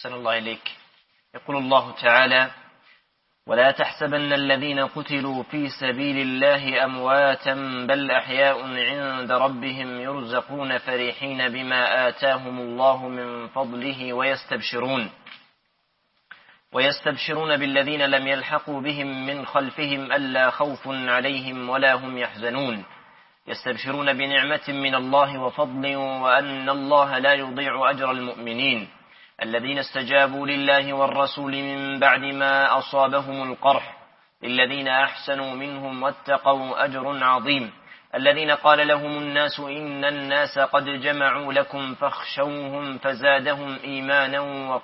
أحسن الله إليك. يقول الله تعالى: ولا تحسبن الذين قتلوا في سبيل الله أمواتا بل أحياء عند ربهم يرزقون فرحين بما آتاهم الله من فضله ويستبشرون بالذين لم يلحقوا بهم من خلفهم ألا خوف عليهم ولا هم يحزنون يستبشرون بنعمة من الله وفضل وأن الله لا يضيع أجر المؤمنين الذين استجابوا لله والرسول من بعد ما أصابهم القرح للذين أحسنوا منهم واتقوا أجر عظيم الذين قال لهم الناس إن الناس قد جمعوا لكم فاخشوهم فزادهم إيمانا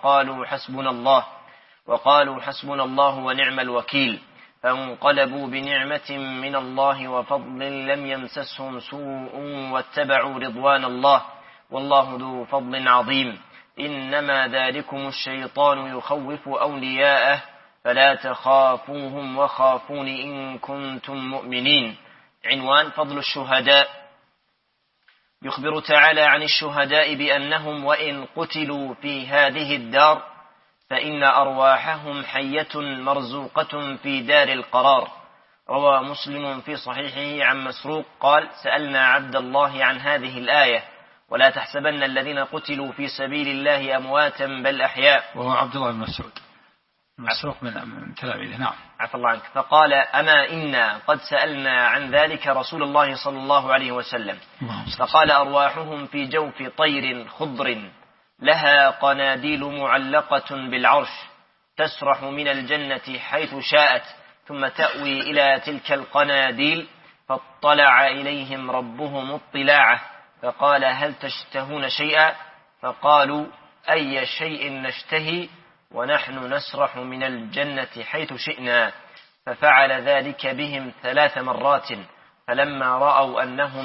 وقالوا حسبنا الله ونعم الوكيل فانقلبوا بنعمة من الله وفضل لم يمسسهم سوء واتبعوا رضوان الله والله ذو فضل عظيم إنما ذلكم الشيطان يخوف أولياءه فلا تخافوهم وخافون إن كنتم مؤمنين. عنوان: فضل الشهداء. يخبر تعالى عن الشهداء بأنهم وإن قتلوا في هذه الدار فإن أرواحهم حية مرزوقة في دار القرار. روى مسلم في صحيحه عن مسروق قال: سألنا عبد الله عن هذه الآية: ولا تحسبن الذين قتلوا في سبيل الله أمواتا بل أحياء. وهو عبد الله بن مسروق من تلاميذه. نعم. عفى الله عنك. فقال: أما إنا قد سألنا عن ذلك رسول الله صلى الله عليه وسلم فقال: أرواحهم في جوف طير خضر لها قناديل معلقة بالعرش تسرح من الجنة حيث شاءت ثم تأوي إلى تلك القناديل فاطلع إليهم ربهم اطلاعه فقال: هل تشتهون شيئا؟ فقالوا: أي شيء نشتهي ونحن نسرح من الجنة حيث شئنا. ففعل ذلك بهم 3 مرات فلما رأوا أنهم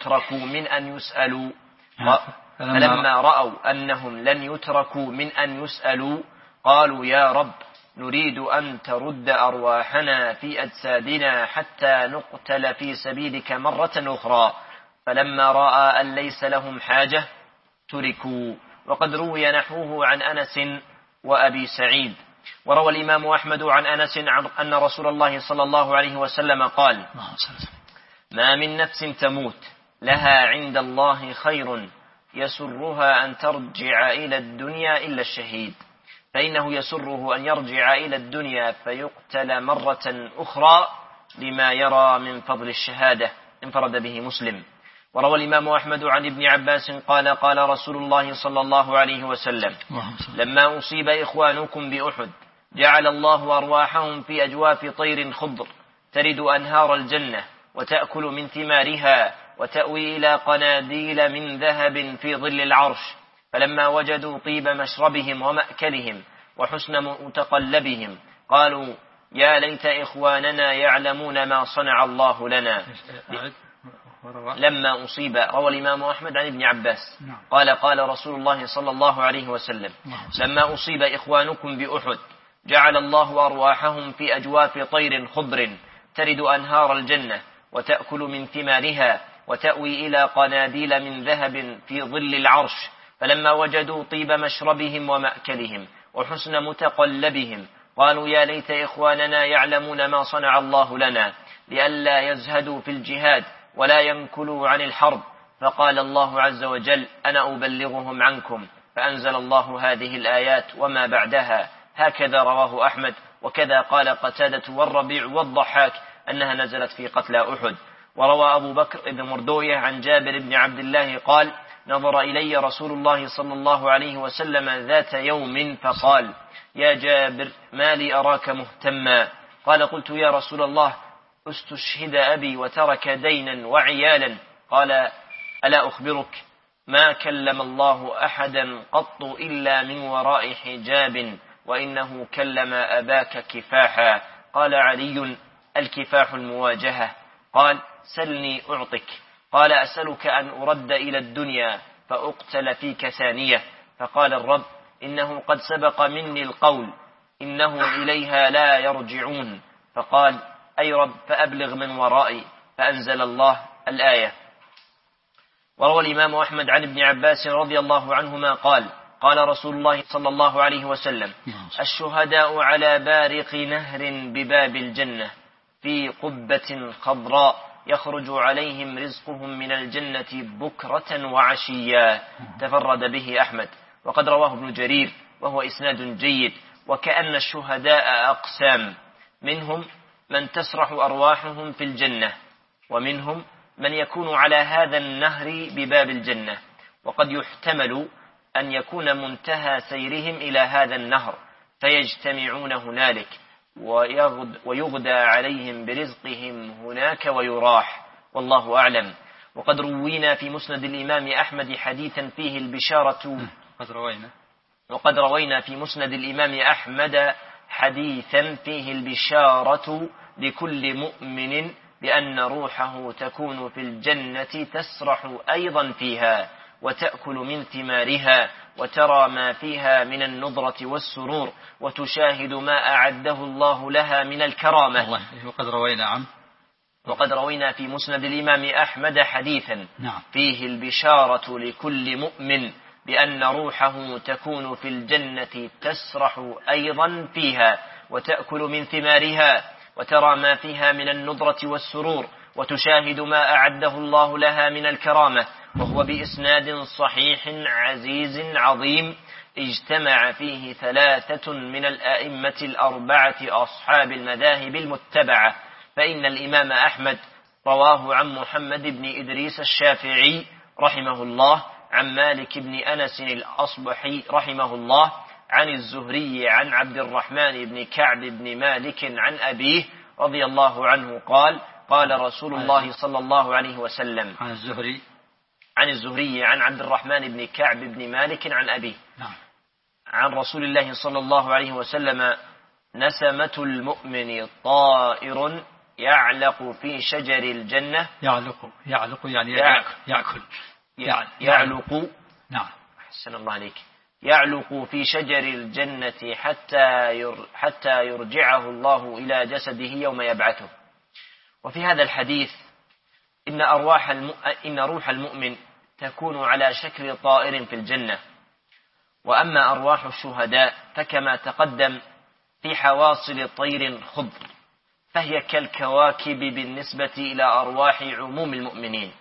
لن يتركوا من أن يسألوا قالوا: يا رب نريد أن ترد أرواحنا في أجسادنا حتى نقتل في سبيلك مرة أخرى. فلما رأى أن ليس لهم حاجة تركوا. وقد روي نحوه عن أنس وأبي سعيد. وروى الإمام أحمد عن أنس أن رسول الله صلى الله عليه وسلم قال: ما من نفس تموت لها عند الله خير يسرها أن ترجع إلى الدنيا إلا الشهيد فإنه يسره أن يرجع إلى الدنيا فيقتل مرة أخرى لما يرى من فضل الشهادة. انفرد به مسلم. وروى الإمام أحمد عن ابن عباس قال: قال رسول الله صلى الله عليه وسلم: لما أصيب إخوانكم بأحد جعل الله أرواحهم في أجواف طير خضر ترد أنهار الجنة وتأكل من ثمارها وتأوي إلى قناديل من ذهب في ظل العرش فلما وجدوا طيب مشربهم ومأكلهم وحسن متقلبهم قالوا: يا ليت إخواننا يعلمون ما صنع الله لنا. لما أصيب. روى الإمام أحمد عن ابن عباس قال: قال رسول الله صلى الله عليه وسلم: لما أصيب إخوانكم بأحد جعل الله أرواحهم في أجواف طير خضر ترد أنهار الجنة وتأكل من ثمارها وتأوي إلى قناديل من ذهب في ظل العرش فلما وجدوا طيب مشربهم ومأكلهم وحسن متقلبهم قالوا: يا ليت إخواننا يعلمون ما صنع الله لنا لئلا يزهدوا في الجهاد ولا ينكلوا عن الحرب. فقال الله عز وجل: أنا أبلغهم عنكم. فأنزل الله هذه الآيات وما بعدها. هكذا رواه أحمد. وكذا قال قتادة والربيع والضحاك أنها نزلت في قتلى أحد. وروى أبو بكر بن مردوية عن جابر بن عبد الله قال: نظر إلي رسول الله صلى الله عليه وسلم ذات يوم فقال: يا جابر ما لي أراك مهتما؟ قال: قلت: يا رسول الله استشهد أبي وترك دينا وعيالا. قال: ألا أخبرك ما كلم الله أحدا قط إلا من وراء حجاب وإنه كلم أباك كفاحا. قال علي: الكفاح المواجهة. قال: سلني أعطك. قال: أسألك أن أرد إلى الدنيا فأقتل فيك ثانية. فقال الرب: إنه قد سبق مني القول إنه إليها لا يرجعون. فقال: أي رب فأبلغ من ورائي. فأنزل الله الآية. وروى الإمام أحمد عن ابن عباس رضي الله عنهما قال: قال رسول الله صلى الله عليه وسلم: الشهداء على بارق نهر بباب الجنة في قبة خضراء يخرج عليهم رزقهم من الجنة بكرة وعشيا. تفرد به أحمد، وقد رواه ابن جرير وهو إسناد جيد. وكأن الشهداء أقسام: منهم من تسرح أرواحهم في الجنة، ومنهم من يكون على هذا النهر بباب الجنة، وقد يحتمل أن يكون منتهى سيرهم إلى هذا النهر فيجتمعون هنالك ويغدى عليهم برزقهم هناك ويراح، والله أعلم. وقد روينا في مسند الإمام أحمد حديثا فيه البشارة وقد روينا في مسند الإمام أحمد حديثا فيه البشارة لكل مؤمن بأن روحه تكون في الجنة تسرح أيضا فيها وتأكل من ثمارها وترى ما فيها من النضرة والسرور وتشاهد ما أعده الله لها من الكرامة. وقد روينا في مسند الإمام أحمد حديثا فيه البشارة لكل مؤمن بأن روحه تكون في الجنة تسرح أيضا فيها وتأكل من ثمارها وترى ما فيها من النضرة والسرور وتشاهد ما أعده الله لها من الكرامة، وهو بإسناد صحيح عزيز عظيم اجتمع فيه 3 من الأئمة الأربعة أصحاب المذاهب المتبعة. فإن الإمام أحمد رواه عن محمد بن إدريس الشافعي رحمه الله، عن مالك بن أنس الأصبحي رحمه الله، عن الزهري عن عبد الرحمن بن كعب بن مالك عن أبيه رضي الله عنه قال: قال رسول الله صلى الله عليه وسلم. عن الزهري عن عبد الرحمن بن كعب بن مالك عن أبيه عن رسول الله صلى الله عليه وسلم: نسمة المؤمن طائر يعلق في شجر الجنة. يعلق يعني يأكل. يعلق. نعم. أحسن الله عليك. يعلق في شجر الجنة حتى يرجعه الله إلى جسده يوم يبعثه. وفي هذا الحديث إن روح المؤمن تكون على شكل طائر في الجنة. وأما أرواح الشهداء فكما تقدم في حواصل طير خضر، فهي كالكواكب بالنسبة إلى أرواح عموم المؤمنين.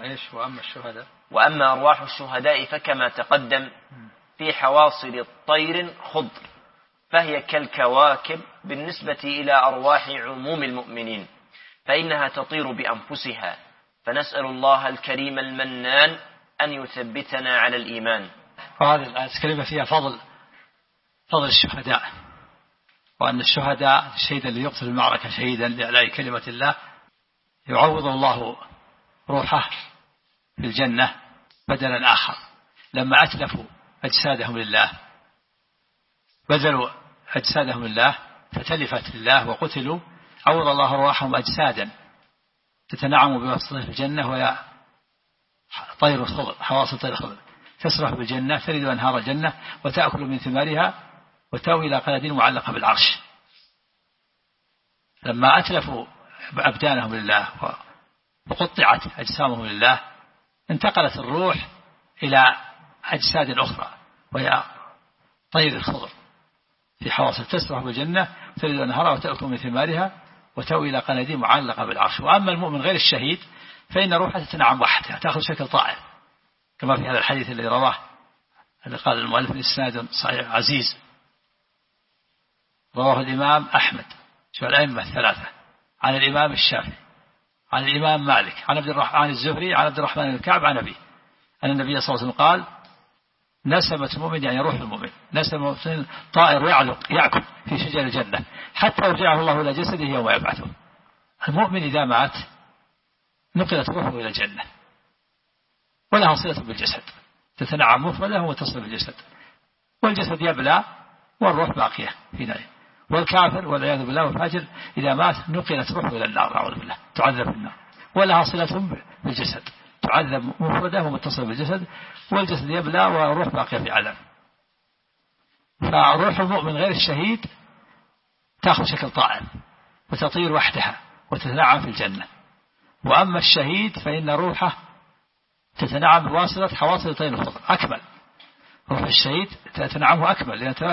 وأما أرواح الشهداء فكما تقدم في حواصل طير خضر، فهي كالكواكب بالنسبة إلى أرواح عموم المؤمنين، فإنها تطير بأنفسها. فنسأل الله الكريم المنان أن يثبتنا على الإيمان. وهذه الآية الكريمة فيها فضل الشهداء، وأن الشهداء الشهيد اللي يقتل المعركة شهيدا لإعلاء كلمة الله يعوض الله روحه في الجنة بدلا آخر. لما أتلفوا أجسادهم لله، بذلوا أجسادهم لله فتلفت لله وقتلوا، عوض الله روحهم أجسادا تتنعم بواسطة في الجنة، وهي طير الخضر، حواصل طير الخضر، تسرح بالجنة، ترد أنهار الجنة وتأكل من ثمارها وتأوي إلى قناديل معلقة بالعرش. لما أتلفوا أبدانهم لله وقطعت أجسامهم لله، انتقلت الروح إلى أجساد أخرى وهي طير الخضر في حواصل، تسرح بالجنة ترد أنهارها وتأكل من ثمارها وتأوي إلى قناديل معلقة بالعرش. وأما المؤمن غير الشهيد فإن روحه تتنعم وحدها، تأخذ شكل طائر، كما في هذا الحديث الذي رواه الذي قال المؤلف الإسناد صحيح عزيز، رواه الإمام أحمد الأئمة 3 عن الإمام الشافعي عن الإمام مالك عن الزهري عن عبد الرحمن بن كعب عن أبيه أن النبي صلى الله عليه وسلم قال: نسمة المؤمن يعني روح المؤمن، نسمة المؤمن طائر يأكل في شجر الجنة حتى يرجعه الله إلى جسده يوم يبعثه. المؤمن إذا مات نقلت روحه إلى الجنة ولها صلة بالجسد، تتنعم مفردة وتصل بالجسد، والجسد يبلى والروح باقية في نار. والكافر والعياذ بالله والفاجر إذا مات نقلت روحه إلى النار أعوذ بالله، تعذب في النار، ولها صلة بالجسد، تعذب مفردة ومتصل بالجسد، والجسد يبلى والروح باقية في عذاب. فروح المؤمن غير الشهيد تأخذ شكل طائر وتطير وحدها وتتنعم في الجنة. وأما الشهيد فإن روحه تتنعم بواسطة حواصل طير الخضر أكمل، روح الشهيد تنعمه أكمل، لأن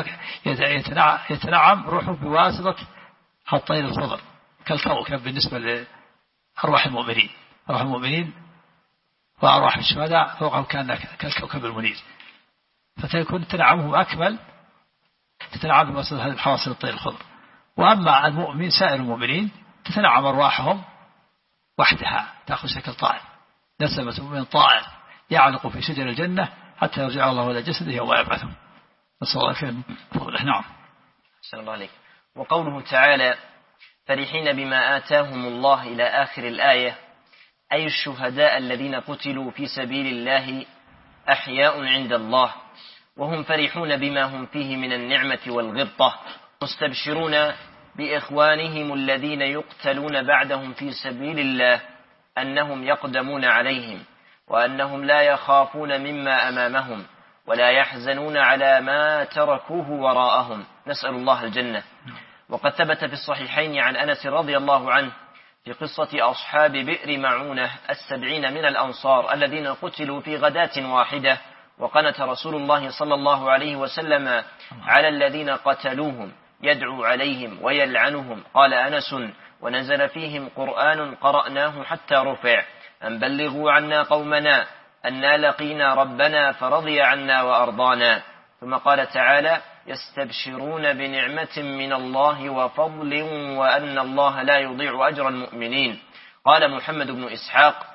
يتنعم روحه بواسطة الطير الخضر كالكوكب بالنسبة لأرواح المؤمنين. أرواح المؤمنين وأرواح الشهداء فوقه كان كالكوكب المنير، فتكون تنعمه أكمل، تتنعم بواسطة هذه الحواصل الطير الخضر. وأما المؤمن سائر المؤمنين تتنعم أرواحهم وحدها، تأخذ شكل طائر، نسمة من طائر يعلق في شجر الجنة حتى يرجع الله إلى جسده يوم يبعثه. نسأل الله خير فضله. نعم. أحسن الله عليك. وقوله تعالى فرحين بما آتاهم الله إلى آخر الآية، أي الشهداء الذين قتلوا في سبيل الله أحياء عند الله، وهم فرحون بما هم فيه من النعمة والغبطة، مستبشرون بإخوانهم الذين يقتلون بعدهم في سبيل الله أنهم يقدمون عليهم، وأنهم لا يخافون مما أمامهم ولا يحزنون على ما تركوه وراءهم، نسأل الله الجنة. وقد ثبت في الصحيحين عن أنس رضي الله عنه في قصة أصحاب بئر معونة 70 من الأنصار الذين قتلوا في غداة واحدة، وقنت رسول الله صلى الله عليه وسلم على الذين قتلوهم يدعو عليهم ويلعنهم. قال أنس ونزل فيهم قرآن قرأناه حتى رفع أن بلغوا عنا قومنا أنا لقينا ربنا فرضي عنا وأرضانا. ثم قال تعالى يستبشرون بنعمة من الله وفضل وأن الله لا يضيع أجر المؤمنين. قال محمد بن إسحاق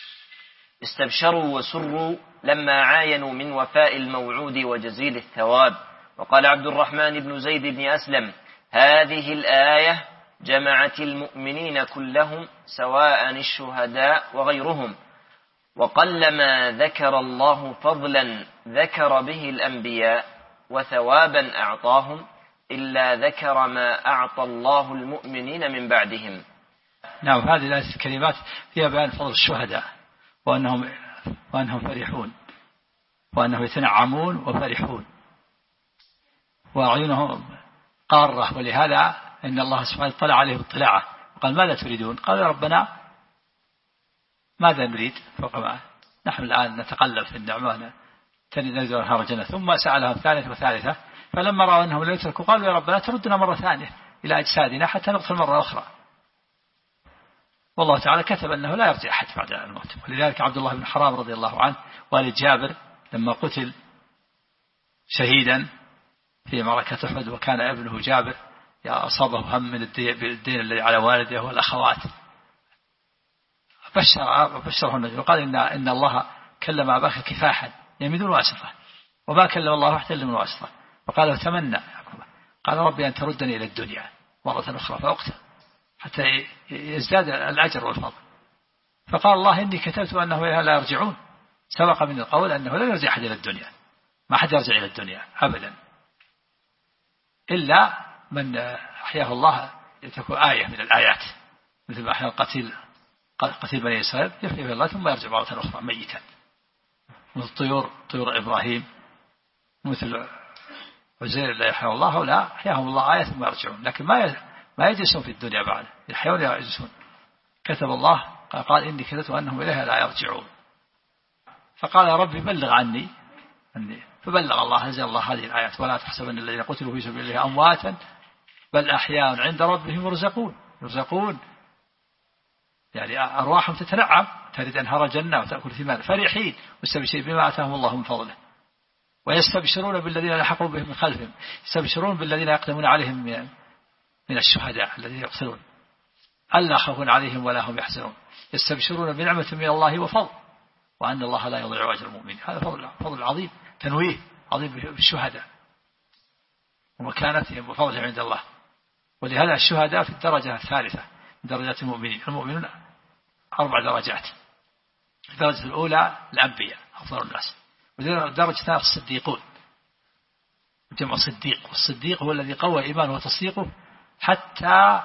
استبشروا وسروا لما عاينوا من وفاء الموعود وجزيل الثواب. وقال عبد الرحمن بن زيد بن أسلم هذه الآية جمعت المؤمنين كلهم سواء الشهداء وغيرهم، وقلما ذكر الله فضلا ذكر به الأنبياء وثوابا أعطاهم إلا ذكر ما أعطى الله المؤمنين من بعدهم. نعم. هذه الآية الكلمات فيها بيان فضل الشهداء وأنهم فرحون، وأنهم يتنعمون وفرحون وأعينهم قارة، ولهذا إن الله سبحانه اطلع عليهم اطلاعه وقال ماذا تريدون؟ قال يا ربنا ماذا نريد فوق ما نحن الآن نتقلب في النعمان ننزل نهار الجنة. ثم سألهم ثالثة وثالثة، فلما رأوا أنهم لا يتركوا قالوا يا ربنا تردنا مرة ثانية إلى أجسادنا حتى نقتل مرة أخرى. والله تعالى كتب أنه لا يرجع أحد بعد الموت. ولذلك عبد الله بن حرام رضي الله عنه والد جابر لما قتل شهيدا في معركة أحد وكان ابنه جابر أصابه هم من الدين الذي على والده والأخوات، بشره النبي وقال إن الله كلم أباك كفاحا يمين واسطة وما كلم الله أحد إلا من واسطة. وقال تمنى قال ربي أن تردني إلى الدنيا مرة أخرى فأقتل حتى يزداد الأجر والفضل. فقال الله إني كتبت أنه لا يرجعون، سبق من القول أنه لا يرجع أحد إلى الدنيا، ما حد يرجع إلى الدنيا أبدا إلا من أحياه الله تكون آية من الآيات، مثل ما أحيا قتيل بني إسرائيل يحييه الله ثم يرجع مرة أخرى ميتا، مثل طيور إبراهيم، مثل عزير لا يحياه الله ولا أحياهم الله آية ثم يرجعون، لكن ما يجلسون في الدنيا بعد يحيون يجلسون. كتب الله قال إني كتبت أنهم إليها لا يرجعون. فقال يا ربي بلغ عني فبلغ الله أنزل الله هذه الآيات ولا تحسبن الذين قتلوا في سبيل الله أمواتا بل أحياء عند ربهم يرزقون يعني أرواحهم تتنعم تريد أنهار الجنة وتأكل ثمار فرحين مستبشرين بما آتاهم الله من فضله ويستبشرون بالذين لحقوا بهم من خلفهم، يستبشرون بالذين يقدمون عليهم من الشهداء الذين يقتلون ألا خوف عليهم ولا هم يحزنون، يستبشرون بنعمة من الله وفضل وأن الله لا يضيع أجر المؤمنين. هذا فضل عظيم، تنويه عظيم بالشهداء ومكانتهم وفضلهم عند الله. ولهذا الشهداء في الدرجة الثالثة من درجات المؤمنين. المؤمنون 4 درجات. الدرجة الأولى الأنبياء أفضل الناس، والدرجة الثانية الصديقون جمع صديق، والصديق هو الذي قوى إيمانه وتصديقه حتى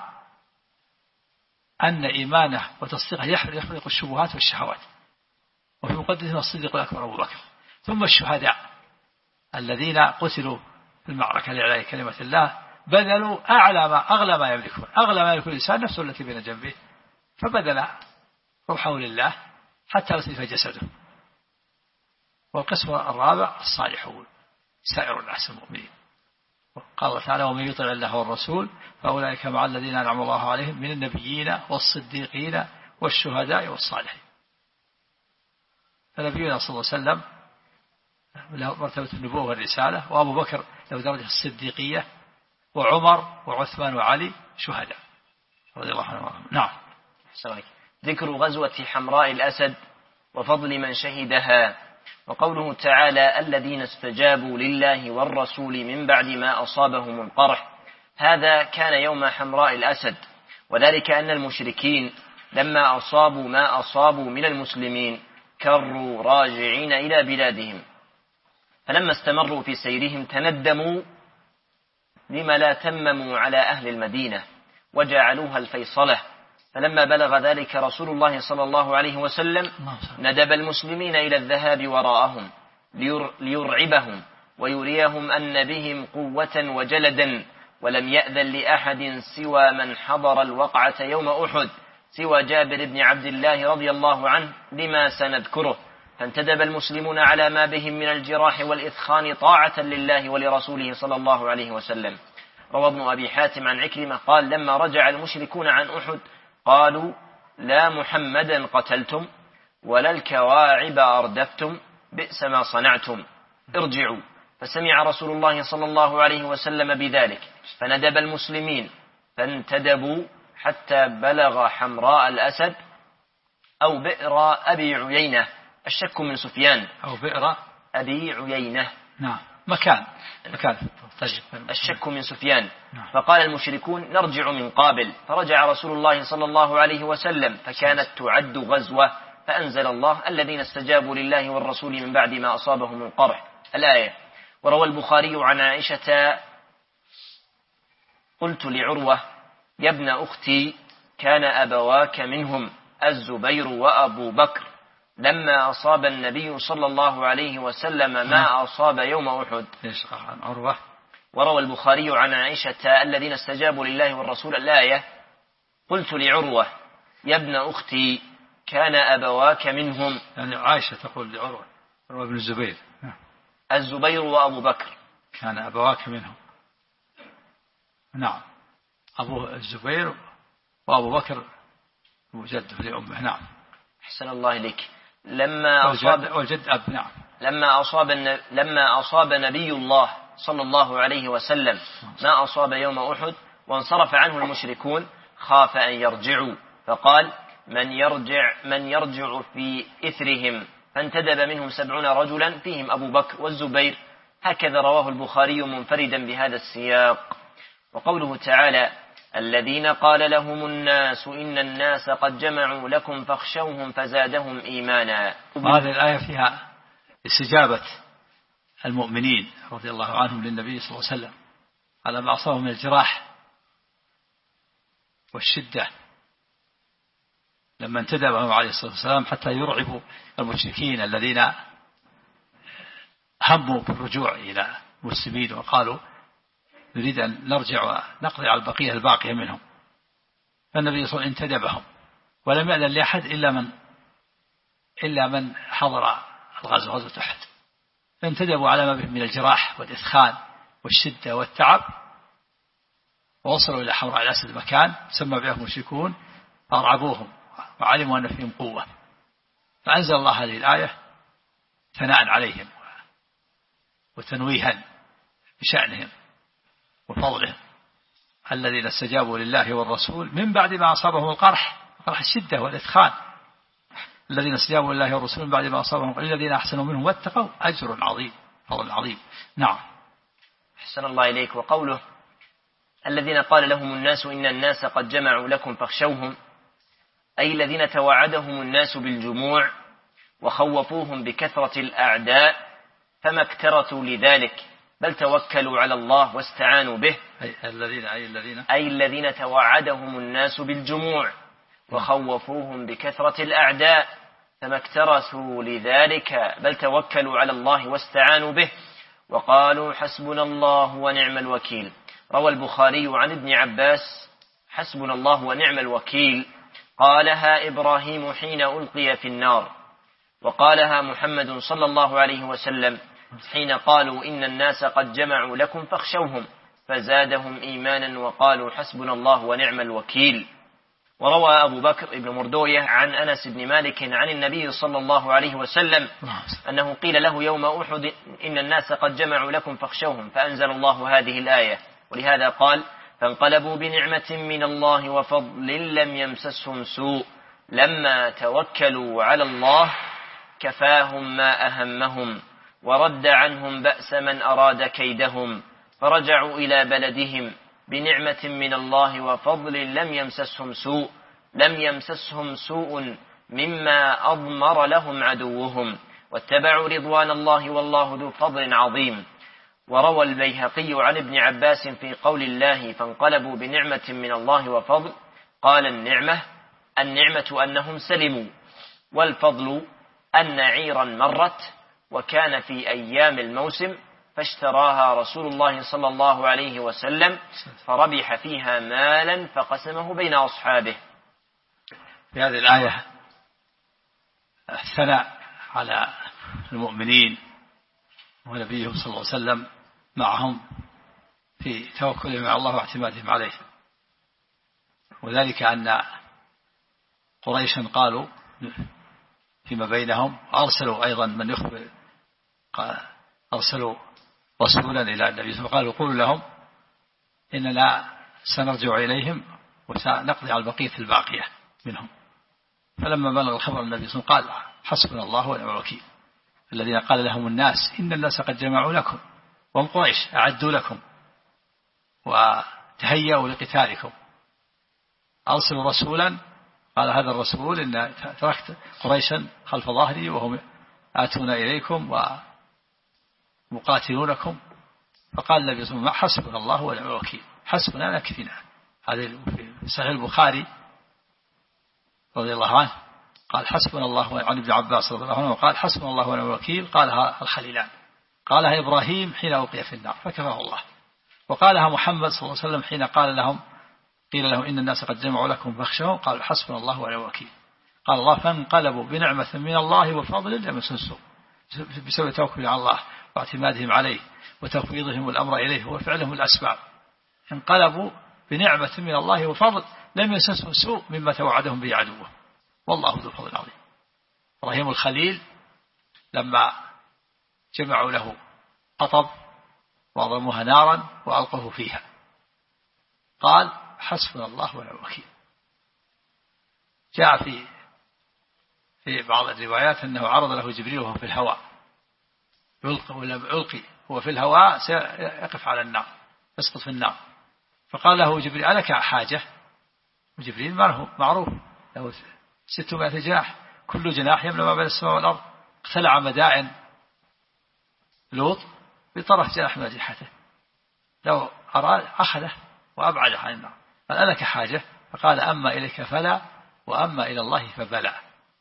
أن إيمانه وتصديقه يحرق الشبهات والشهوات. وفي مقدمة الصديق الأكبر أبو بكر. ثم الشهداء الذين قتلوا في المعركة لإعلاء كلمة الله بذلوا أغلى ما يملكون، أغلى ما يملك الإنسان نفسه التي بين جنبه، فبذل روحه لله حتى يصيف جسده. والقسم الرابع الصالحون سائر الناس المؤمنين. قال الله تعالى ومن يطع الله والرسول فأولئك مع الذين أنعم الله عليهم من النبيين والصديقين والشهداء والصالحين. فنبينا صلى الله عليه وسلم له مرتبة النبوة والرسالة، وأبو بكر له درجة الصديقية، وعمر وعثمان وعلي شهداء رضي الله عنهم. نعم. ذكر غزوة حمراء الأسد وفضل من شهدها. وقوله تعالى الذين استجابوا لله والرسول من بعد ما أصابهم القرح، هذا كان يوم حمراء الأسد، وذلك أن المشركين لما أصابوا ما أصابوا من المسلمين كروا راجعين إلى بلادهم، فلما استمروا في سيرهم تندموا لما لا تمموا على أهل المدينة وجعلوها الفيصلة. فلما بلغ ذلك رسول الله صلى الله عليه وسلم ندب المسلمين إلى الذهاب وراءهم ليرعبهم ويريهم أن بهم قوة وجلدا، ولم يأذن لأحد سوى من حضر الوقعة يوم أحد سوى جابر بن عبد الله رضي الله عنه لما سنذكره. فانتدب المسلمون على ما بهم من الجراح والإثخان طاعة لله ولرسوله صلى الله عليه وسلم. روى ابن أبي حاتم عن عكرمة قال لما رجع المشركون عن أحد قالوا لا محمدا قتلتم ولا الكواعب أردفتم بئس ما صنعتم ارجعوا. فسمع رسول الله صلى الله عليه وسلم بذلك فندب المسلمين فانتدبوا حتى بلغ حمراء الأسد أو بئر أبي عيينة. الشك من سفيان أو بئر أبي عيينة. نعم مكان. الشك من سفيان. فقال المشركون نرجع من قابل، فرجع رسول الله صلى الله عليه وسلم فكانت تعد غزوة، فأنزل الله الذين استجابوا لله والرسول من بعد ما أصابهم القرح الآية. وروى البخاري عن عائشة قلت لعروة يا ابن أختي كان أبواك منهم الزبير وأبو بكر لما أصاب النبي صلى الله عليه وسلم ما أصاب يوم أحد. عن عروة. وروى البخاري عن عائشة الذين استجابوا لله والرسول الآية قلت لعروة يا ابن أختي كان أبواك منهم، يعني عائشة تقول لعروة عروة بن الزبير الزبير وأبو بكر كان أبواك منهم. نعم أبو الزبير وأبو بكر وجده لأمه. نعم أحسن الله إليك. لما أصاب والجد أب. نعم لما أصاب نبي الله صلى الله عليه وسلم ما أصاب يوم أحد وانصرف عنه المشركون خاف أن يرجعوا، فقال من يرجع في إثرهم، فانتدب منهم 70 رجلا فيهم أبو بكر والزبير. هكذا رواه البخاري منفردا بهذا السياق. وقوله تعالى الذين قال لهم الناس إن الناس قد جمعوا لكم فاخشوهم فزادهم إيمانا. هذه الآية فيها استجابة المؤمنين رضي الله عنهم للنبي صلى الله عليه وسلم على ما أصابهم من الجراح والشدة لما انتدبهم عليه الصلاة والسلام حتى يرعبوا المشركين الذين هموا بالرجوع إلى المسلمين وقالوا نريد أن نرجع ونقضي على البقية الباقية منهم. فالنبي صلى الله عليه وسلم انتدبهم ولم يأذن لأحد إلا من حضر الغزو غزوة أحد، فانتدبوا على ما بهم من الجراح والإثخان والشدة والتعب، ووصلوا إلى حمراء الأسد مكان سمى بهم المشركون فأرعبوهم وعلموا أن فيهم قوة، فأنزل الله هذه الآية ثناء عليهم وتنويها بشأنهم وفضلهم الذين استجابوا لله والرسول من بعد ما أصابهم القرح الشدة والإثخان، الذين استجابوا لله والرسول من بعد ما أصابهم الذين أحسنوا منهم واتقوا أجر عظيم فضل عظيم. نعم أحسن الله إليك. وقوله الذين قال لهم الناس إن الناس قد جمعوا لكم فاخشوهم، أي الذين توعدهم الناس بالجموع وخوفوهم بكثرة الأعداء فما اكترثوا لذلك بل توكلوا على الله واستعانوا به. أي الذين توعدهم الناس بالجموع وخوفوهم بكثرة الأعداء فما اكترثوا لذلك بل توكلوا على الله واستعانوا به وقالوا حسبنا الله ونعم الوكيل. روى البخاري عن ابن عباس حسبنا الله ونعم الوكيل قالها إبراهيم حين ألقي في النار، وقالها محمد صلى الله عليه وسلم حين قالوا إن الناس قد جمعوا لكم فاخشوهم فزادهم إيمانا وقالوا حسبنا الله ونعم الوكيل. وروى أبو بكر بن مردوية عن أنس بن مالك عن النبي صلى الله عليه وسلم أنه قيل له يوم أحد إن الناس قد جمعوا لكم فاخشوهم فأنزل الله هذه الآية، ولهذا قال فانقلبوا بنعمة من الله وفضل لم يمسسهم سوء لما توكلوا على الله كفاهم ما أهمهم ورد عنهم بأس من أراد كيدهم فرجعوا إلى بلدهم بنعمة من الله وفضل لم يمسسهم سوء مما أضمر لهم عدوهم واتبعوا رضوان الله والله ذو فضل عظيم. وروى البيهقي عن ابن عباس في قول الله فانقلبوا بنعمة من الله وفضل قال النعمة أنهم سلموا، والفضل أن عيرا مرت وكان في أيام الموسم فاشتراها رسول الله صلى الله عليه وسلم فربح فيها مالا فقسمه بين أصحابه. في هذه الآية الثناء على المؤمنين ونبيهم صلى الله عليه وسلم معهم في توكلهم على الله واعتمادهم عليه، وذلك أن قريشا قالوا فيما بينهم أرسلوا أيضا من يخبر أرسلوا رسولا إلى النبي صلى الله عليه وسلم قالوا قولوا لهم إننا سنرجع إليهم وسنقضي على البقية الباقية منهم. فلما بلغ الخبر النبي صلى الله عليه وسلم قال حسبنا الله ونعم الوكيل الذين قال لهم الناس إن الناس قد جمعوا لكم وهم قريش أعدوا لكم وتهيأوا لقتالكم أرسلوا رسولا قال هذا الرسول إن تركت قريشا خلف ظهري وهم آتون إليكم ومقاتلونكم. فقال النبي صلى الله عليه وسلم حسبنا الله ونعم الوكيل حسبنا نكفينا. هذا في صحيح البخاري رضي الله عنه قال حسبنا الله عن ابن عباس رضي الله عنه قال حسبنا الله ونعم الوكيل قالها الخليلان قالها إبراهيم حين ألقي في النار فكفاه الله، وقالها محمد صلى الله عليه وسلم حين قيل لهم إن الناس قد جمعوا لكم فاخشوهم قالوا حسبنا الله ونعم الوكيل. قال الله فانقلبوا بنعمة من الله وفضل لم يمسسهم بسبب توكل على الله واعتمادهم عليه وتفويضهم الأمر إليه وفعلهم الأسباب. انقلبوا بنعمة من الله وفضل لم يمسسهم سوء مما توعدهم به عدوه والله ذو فضل عظيم. إبراهيم الخليل لما جمعوا له قطب وضموها نارا وألقوه فيها قال حسبنا الله ونعم الوكيل. جاء في بعض الروايات أنه عرض له جبريل وهو في الهواء يلقي ولم يلقي هو في الهواء سيقف على النار يسقط في النار، فقال له جبريل ألك حاجة؟ وجبريل معروف له 600 جناح كل جناح يملأ ما بين السماء والأرض. اقتلع مدائن لوط بطرف جناح من أجنحته لو أراد أخذه وأبعده عن النار. قال ألك حاجة؟ فقال أما إليك فلا وأما إلى الله فبلى.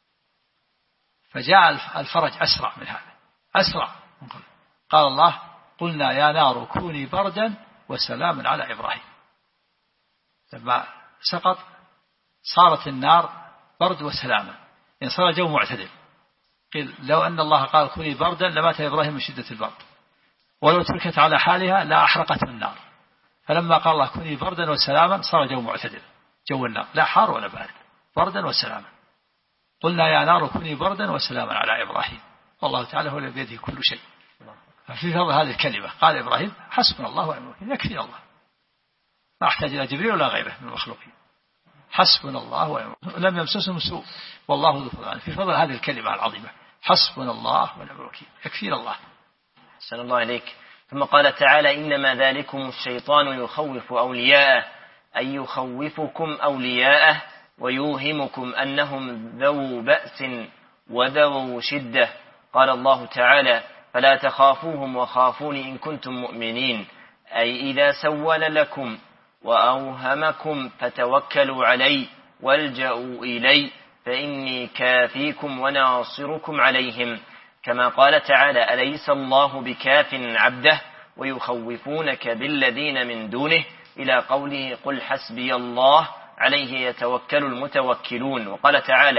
فجاء الفرج أسرع من هذا أسرع. قال الله قلنا يا نار كوني بردا وسلاما على إبراهيم. لما سقط صارت النار برد وسلاما يعني صار جو معتدل. قيل لو أن الله قال كوني بردا لمات إبراهيم من شدة البرد ولو تركت على حالها لا أحرقت النار. فلما قال الله كوني بردا وسلاما صار جو معتدل جو النار لا حار ولا بارد بردا وسلاما. قلنا يا نار كوني بردا وسلاما على إبراهيم والله تعالى هو بيده كل شيء. ففي فضل هذه الكلمة قال إبراهيم حسبنا الله ونعم الوكيل يكفي الله ما أحتاج إلى جبريل ولا غيره من المخلوقين حسبنا الله ونعم الوكيل لم يمسسهم سوء والله ذو فضل. في فضل هذه الكلمة العظيمة حسبنا الله ونعم الوكيل يكفينا الله. أحسن الله إليك. ثم قال تعالى إنما ذلكم الشيطان يخوف أولياءه أي يخوفكم أولياءه ويوهمكم أنهم ذو بأس وذو شدة. قال الله تعالى فلا تخافوهم وخافون إن كنتم مؤمنين أي إذا سول لكم وأوهمكم فتوكلوا علي والجأوا إلي فإني كافيكم وناصركم عليهم. كما قال تعالى أليس الله بكاف عبده ويخوفونك بالذين من دونه إلى قوله قل حسبي الله عليه يتوكل المتوكلون. وقال تعالى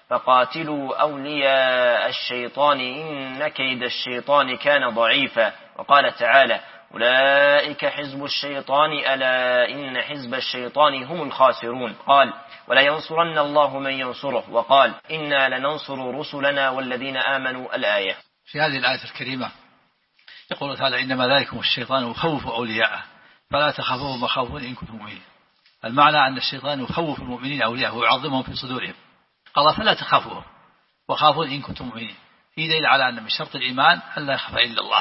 فقاتلوا أولياء الشيطان إن كيد الشيطان كان ضعيفا. وقال تعالى أولئك حزب الشيطان ألا إن حزب الشيطان هم الخاسرون. قال ولا ينصرن الله من ينصره. وقال إنا لننصر رسلنا والذين آمنوا. الآية. في هذه الآية الكريمة يقول تعالى إنما ذلكم الشيطان يخوف أولياءه فلا تخافوهم وخافون إن كنتم مؤمنين. المعنى أن الشيطان يخوف المؤمنين أولياءه ويعظمهم في صدورهم. قال فلا تخافوهم وخافون إن كنتم مؤمنين. في دليل على أن من شرط الإيمان أن لا يخاف إلا الله.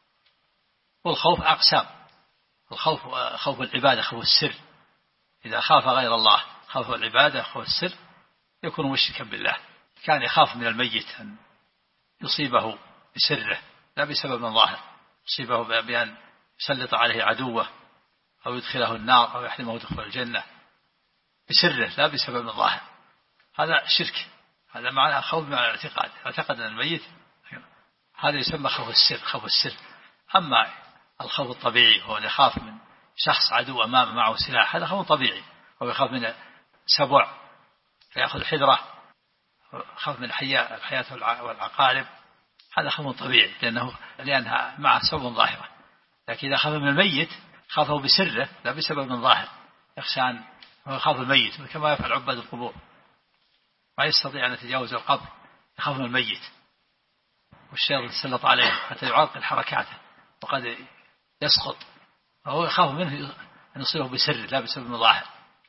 والخوف أقسام. الخوف خوف العبادة خوف السر. إذا خاف غير الله خوف العبادة خوف السر يكون مشركا بالله. كان يخاف من الميت أن يصيبه بسره لا بسبب من ظاهر، يصيبه بأن يسلط عليه عدوه أو يدخله النار أو يحرمه دخول الجنة بسره لا بسبب من ظاهر. هذا شرك. هذا معنى خوف مع الاعتقاد. اعتقد أن الميت هذا يسمى خوف السر. خوف السر. أما الخوف الطبيعي هو يخاف من شخص عدو أمامه معه سلاح هذا خوف طبيعي. هو يخاف من سبع فيأخذ حذره، خاف من الحياة والعقارب هذا خوف طبيعي لأنها معه سبب ظاهرة. لكن إذا خاف من الميت خافه بسره لا بسبب من ظاهر. يخشى أن يخاف الميت كما يفعل عباد القبور ما يستطيع أن يتجاوز القبر يخاف من الميت والشيطان يتسلط عليه حتى يعرقل حركاته وقد يسقط فهو يخاف منه أن يصيبه بسر لا بسبب من ظاهر.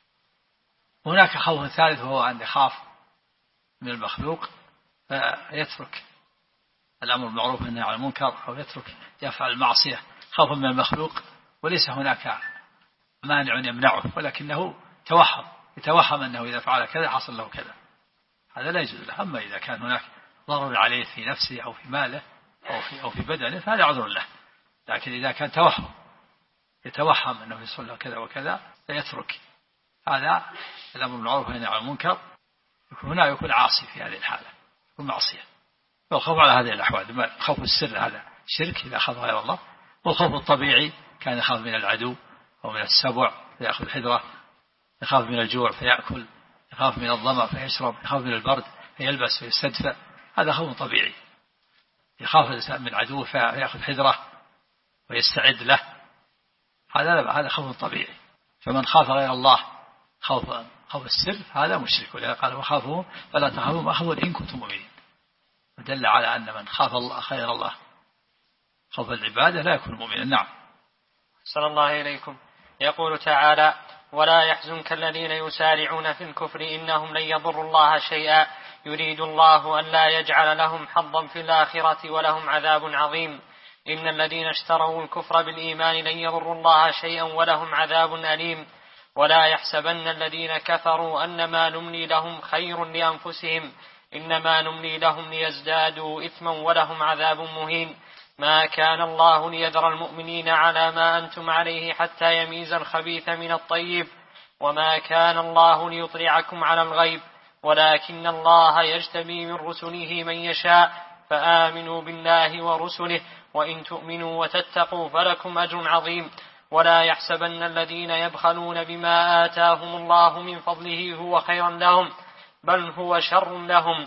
وهناك خوف ثالث وهو أن يخاف من المخلوق فيترك الأمر بالمعروف والنهي عن المنكر أو يفعل المعصية خوفا من المخلوق وليس هناك مانع يمنعه ولكنه يتوهم أنه إذا فعل كذا حصل له كذا. هذا لا يجوز له. أما إذا كان هناك ضرر عليه في نفسه أو في ماله أو في بدنه فهذا عذر له. لكن إذا كان يتوهم أنه يصل له كذا وكذا فيترك هذا الأمر بالمعروف والنهي عن المنكر يكون عاصي في هذه الحالة يكون معصية. والخوف على هذه الأحوال خوف السر هذا شرك إذا خاف غير الله. والخوف الطبيعي كان يخاف من العدو أو من السبع فيأخذ حذره، يخاف من الجوع فيأكل، يخاف من الظمأ فيشرب، يخاف من البرد فيلبس فيستدفئ. هذا خوف طبيعي. يخاف الإنسان من عدوه فيأخذ حذره ويستعد له. هذا خوف طبيعي. فمن خاف غير الله خوف السر هذا مشرك. ولذلك قال وخافوه فلا تخافوا وخافوا إن كنتم مؤمنين. ودل على أن من خاف الله خير الله خوف العبادة لا يكون مؤمنا. نعم. صلى الله إليكم. يقول تعالى ولا يحزنك الذين يسارعون في الكفر إنهم لن يضروا الله شيئا يريد الله أن لا يجعل لهم حظا في الآخرة ولهم عذاب عظيم. إن الذين اشتروا الكفر بالإيمان لن يضروا الله شيئا ولهم عذاب أليم. ولا يحسبن الذين كفروا أنما نملي لهم خير لأنفسهم إنما نملي لهم ليزدادوا إثما ولهم عذاب مهين. ما كان الله ليذر المؤمنين على ما أنتم عليه حتى يميز الخبيث من الطيب وما كان الله ليطلعكم على الغيب ولكن الله يجتبي من رسله من يشاء فآمنوا بالله ورسله وإن تؤمنوا وتتقوا فلكم أجر عظيم. ولا يحسبن الذين يبخلون بما آتاهم الله من فضله هو خيرا لهم بل هو شر لهم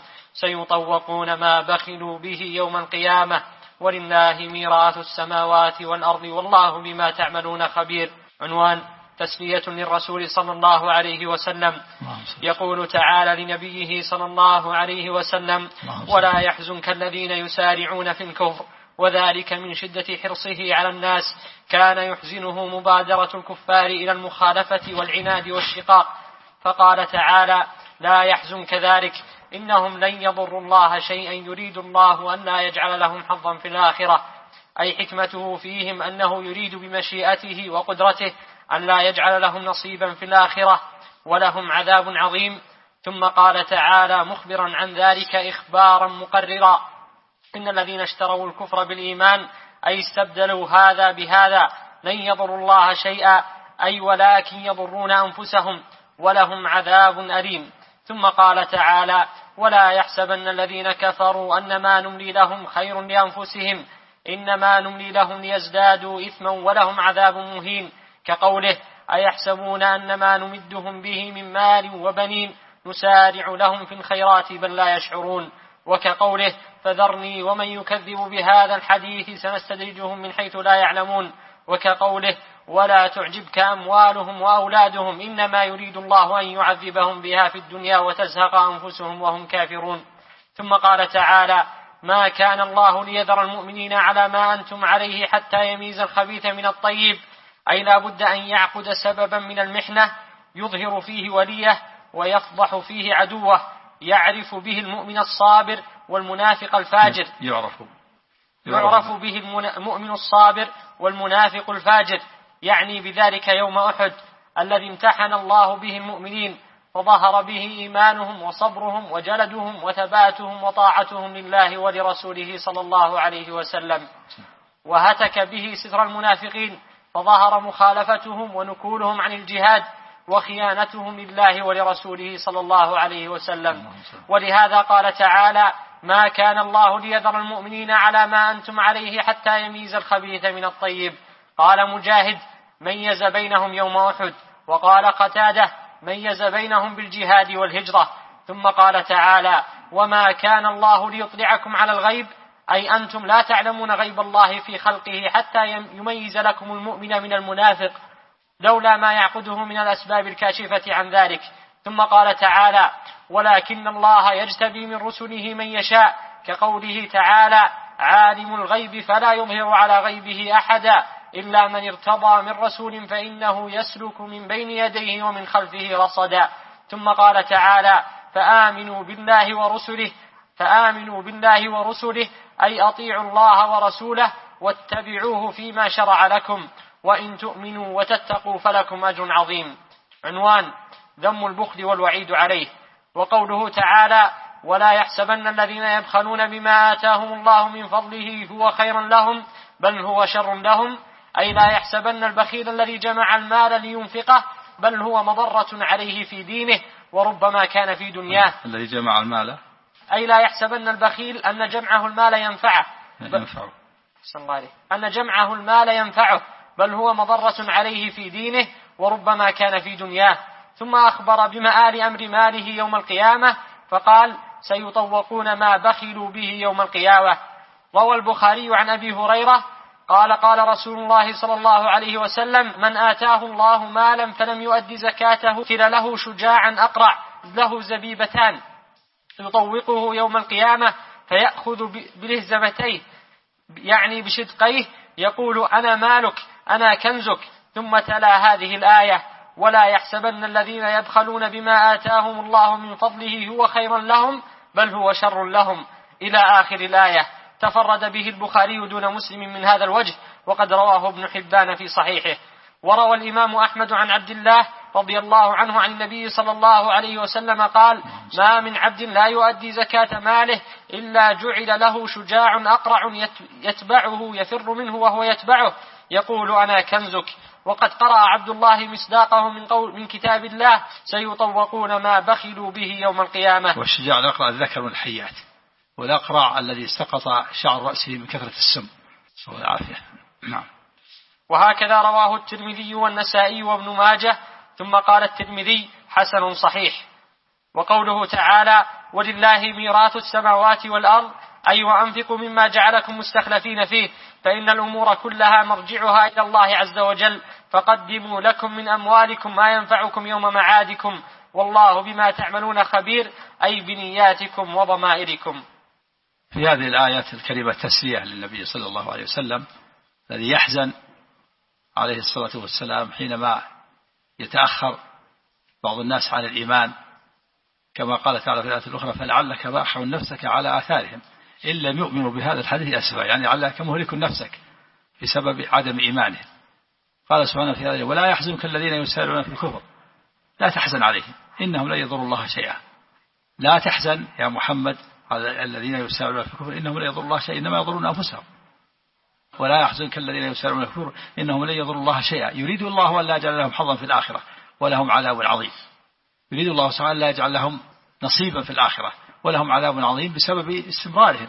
سيطوقون ما بخلوا به يوم القيامة ولله ميراث السماوات والأرض والله بما تعملون خبير. عنوان تسلية للرسول صلى الله عليه وسلم. يقول تعالى لنبيه صلى الله عليه وسلم ولا يحزنك الذين يسارعون في الكفر وذلك من شدة حرصه على الناس كان يحزنه مبادرة الكفار إلى المخالفة والعناد والشقاق فقال تعالى لا يحزنك ذلك إنهم لن يضروا الله شيئا يريد الله أن لا يجعل لهم حظا في الآخرة أي حكمته فيهم أنه يريد بمشيئته وقدرته أن لا يجعل لهم نصيبا في الآخرة ولهم عذاب عظيم. ثم قال تعالى مخبرا عن ذلك إخبارا مقررا إن الذين اشتروا الكفر بالإيمان أي استبدلوا هذا بهذا لن يضروا الله شيئا أي ولكن يضرون أنفسهم ولهم عذاب أليم. ثم قال تعالى ولا يحسبن الذين كفروا أنما نملي لهم خير لأنفسهم إنما نملي لهم ليزدادوا إثما ولهم عذاب مهين كقوله أيحسبون أنما نمدهم به من مال وبنين نسارع لهم في الخيرات بل لا يشعرون. وكقوله فذرني ومن يكذب بهذا الحديث سنستدرجهم من حيث لا يعلمون. وكقوله ولا تعجبك أموالهم وأولادهم إنما يريد الله أن يعذبهم بها في الدنيا وتزهق أنفسهم وهم كافرون. ثم قال تعالى ما كان الله ليذر المؤمنين على ما أنتم عليه حتى يميز الخبيث من الطيب، أي لا بد أن يعقد سببا من المحنة يظهر فيه وليه ويفضح فيه عدوه، يعرف به المؤمن الصابر والمنافق الفاجر. يعرف به المؤمن الصابر والمنافق الفاجر، يعني بذلك يوم أحد الذي امتحن الله به المؤمنين، فظهر به إيمانهم وصبرهم وجلدهم وثباتهم وطاعتهم لله ولرسوله صلى الله عليه وسلم، وهتك به ستر المنافقين، فظهر مخالفتهم ونكولهم عن الجهاد وخيانتهم لله ولرسوله صلى الله عليه وسلم. ولهذا قال تعالى ما كان الله ليذر المؤمنين على ما أنتم عليه حتى يميز الخبيث من الطيب. قال مجاهد ميز بينهم يوم أحد، وقال قتادة ميز بينهم بالجهاد والهجرة. ثم قال تعالى وما كان الله ليطلعكم على الغيب، أي أنتم لا تعلمون غيب الله في خلقه حتى يميز لكم المؤمن من المنافق، لولا ما يعقده من الأسباب الكاشفة عن ذلك. ثم قال تعالى ولكن الله يجتبي من رسله من يشاء، كقوله تعالى عالم الغيب فلا يظهر على غيبه أحدا إلا من ارتضى من رسول فإنه يسلك من بين يديه ومن خلفه رصدا. ثم قال تعالى فآمنوا بالله ورسله أي أطيعوا الله ورسوله واتبعوه فيما شرع لكم، وإن تؤمنوا وتتقوا فلكم أجر عظيم. عنوان ذم البخل والوعيد عليه. وقوله تعالى ولا يحسبن الذين يبخلون بما آتاهم الله من فضله هو خيرا لهم بل هو شر لهم، أي لا يحسبن البخيل الذي جمع المال لينفقه بل هو مضرة عليه في دينه وربما كان في دنياه. الذي جمع المال، أي لا يحسبن البخيل أن جمعه المال ينفعه أن جمعه المال ينفعه بل هو مضرة عليه في دينه وربما كان في دنياه. ثم أخبر بمآل أمر ماله يوم القيامة فقال سيطوقون ما بخلوا به يوم القيامة. روى البخاري عن أبي هريرة قال قال رسول الله صلى الله عليه وسلم من آتاه الله مالا فلم يؤد زكاته كل له شجاعا أقرع له زبيبتان يطوقه يوم القيامة فيأخذ بلهزمتيه يعني بشدقيه يقول أنا مالك أنا كنزك. ثم تلا هذه الآية ولا يحسبن الذين يبخلون بما آتاهم الله من فضله هو خيرا لهم بل هو شر لهم إلى آخر الآية. تفرد به البخاري دون مسلم من هذا الوجه، وقد رواه ابن حبان في صحيحه. وروى الإمام أحمد عن عبد الله رضي الله عنه عن النبي صلى الله عليه وسلم قال ما من عبد لا يؤدي زكاة ماله إلا جعل له شجاع أقرع يتبعه يفر منه وهو يتبعه يقول أنا كنزك. وقد قرأ عبد الله مصداقه من كتاب الله سيطوقون ما بخلوا به يوم القيامة. والشجاع الأقرع الذكر من الحيات، والأقرع الذي سقط شعر رأسه من كثرة السم والعافية. نعم. وهكذا رواه الترمذي والنسائي وابن ماجه. ثم قال الترمذي حسن صحيح. وقوله تعالى ولله ميراث السماوات والأرض أي وأنفقوا مما جعلكم مستخلفين فيه فإن الأمور كلها مرجعها إلى الله عز وجل فقدموا لكم من أموالكم ما ينفعكم يوم معادكم والله بما تعملون خبير أي بنياتكم وضمائركم. في هذه الآيات الكريمة تسلية للنبي صلى الله عليه وسلم الذي يحزن عليه الصلاة والسلام حينما يتأخر بعض الناس عن الإيمان، كما قال تعالى في الآية الأخرى فلعلك باخع نفسك على آثارهم إن لم يؤمنوا بهذا الحديث أسفا، يعني لعلك مهلك نفسك بسبب عدم إيمانه. قال سبحانه في آية ولا يحزنك الذين يسارعون في الكفر لا تحزن عليهم إنهم لا يضروا الله شيئا. لا تحزن يا محمد على الذين يسارعون في الكفر إنهم لا يضروا الله شيئا إنما يضرون أنفسهم. ولا يحزنك الذين يسارعون في الكفر إنهم لا يضروا الله شيئا يريد الله أن لا يجعل لهم حظا في الآخرة ولهم عذاب عظيم. يريد الله سبحانه لا يجعل لهم نصيبا في الآخرة ولهم عذاب عظيم بسبب استمرارهم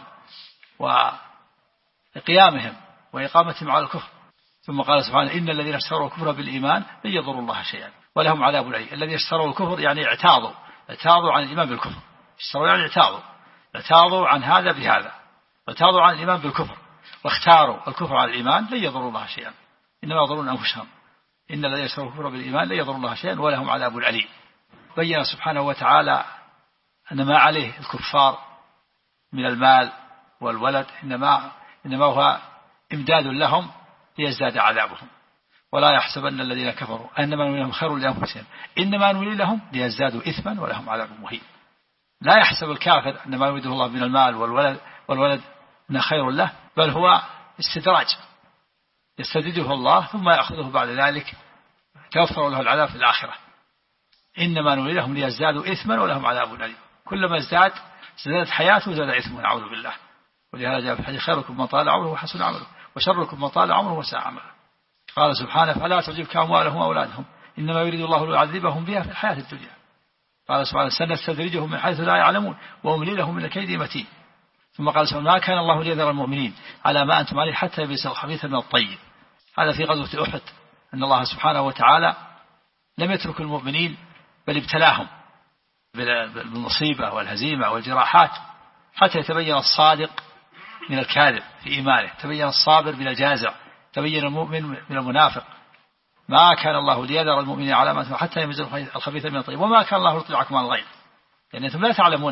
وقيامهم وإقامتهم على الكفر. ثم قال سبحانه إن الذين اشتروا الكفر بالإيمان لن يضروا الله شيئا ولهم عذاب أليم. الذين اشتروا الكفر يعني اعتاضوا اعتاضوا عن الإيمان بالكفر. اشتروا يعني اعتاضوا عن هذا بهذا، اعتاضوا عن الإيمان بالكفر واختاروا الكفر على الإيمان، لن يضروا الله شيئا، إنما يضرون أنفسهم. إن الذين يشتروا الكفر بالإيمان لن يضروا الله شيئا ولهم عذاب أليم. بين سبحانه وتعالى أن ما عليه الكفار من المال والولد إنما هو إمداد لهم ليزداد عذابهم. ولا يحسبن الذين كفروا أنما نولي لهم خير لأنفسهم إنما نولي لهم ليزدادوا إثما ولهم عذاب مهين. لا يحسب الكافر أن ما يريده الله من المال والولد من خير له، بل هو استدراج يستدرجه الله ثم يأخذه بعد ذلك توفر له العذاب في الآخرة. إنما نولي لهم ليزدادوا إثما ولهم عذاب أليم. كلما ازدادت حياته زاد إثمه، نعوذ بالله. ولهذا جاء في الحديث خيركم من طال عمره وحسن عمله وشركم من طال عمره وساء عمله. قال سبحانه فلا تعجبك أموالهم وأولادهم إنما يريد الله ليعذبهم بها في الحياة الدنيا. قال سبحانه سنستدرجهم من حيث لا يعلمون وأملي لهم من الكيد متين. ثم قال سبحانه ما كان الله ليذر المؤمنين على ما أنتم عليه حتى يميز الخبيث من الطيب. هذا في غزوة أحد، أن الله سبحانه وتعالى لم يترك المؤمنين بل ابتلاهم بالمصيبة والهزيمة والجراحات حتى يتبين الصادق من الكاذب في إيمانه، تبين الصابر من الجازع، تبين المؤمن من المنافق. ما كان الله ليذر المؤمنين على ما أنتم حتى يميز الخبيث من الطيب وما كان الله ليطلعكم على الغيب، يعني أنتم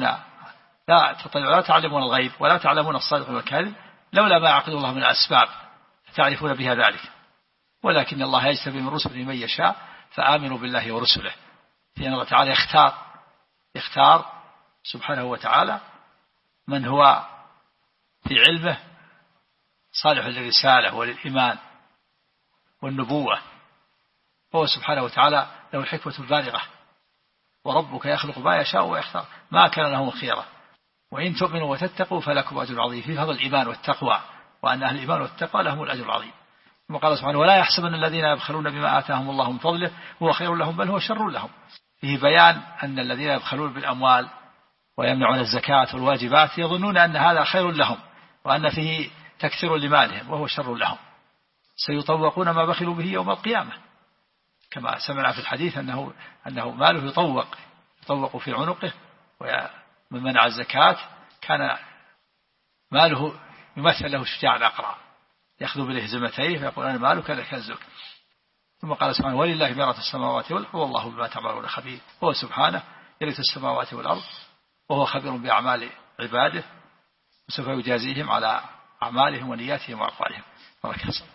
لا تعلمون الغيب ولا تعلمون الصادق والكاذب لولا ما يعقد الله من الأسباب تعرفون بها ذلك. ولكن الله يجتبي من رسله من يشاء فآمنوا بالله ورسله. لأن الله تعالى يختار سبحانه وتعالى من هو في علمه صالح للرسالة وللإيمان والنبوة، هو سبحانه وتعالى له الحكمة البالغة. وربك يخلق ما يشاء ويختار ما كان لهم الخيرة وإن تؤمنوا وتتقوا فلكم أجر عظيم. في هذا الإيمان والتقوى، وأن أهل الإيمان والتقوى لهم الأجر العظيم. ثم قال سبحانه ولا يحسبن الذين يبخلون بما آتاهم الله من فضله هو خير لهم بل هو شر لهم. فيه بيان أن الذين يبخلون بالأموال ويمنعون الزكاة والواجبات يظنون أن هذا خير لهم وأن فيه تكثير لمالهم وهو شر لهم. سيطوقون ما بخلوا به يوم القيامة، كما سمعنا في الحديث أنه ماله يطوق في عنقه. ومن منع الزكاة كان ماله يمثل له شجاع الأقرع يأخذ بالهزمتين فيقول أنا مالك لكنزك. ثم قال سبحانه ولله ميراث السماوات والأرض والله بما تعملون خبير. هو سبحانه يرث السماوات والأرض وهو خبير بأعمال عباده وسوف يجازيهم على أعمالهم ونياتهم وأقوالهم. بارك الله.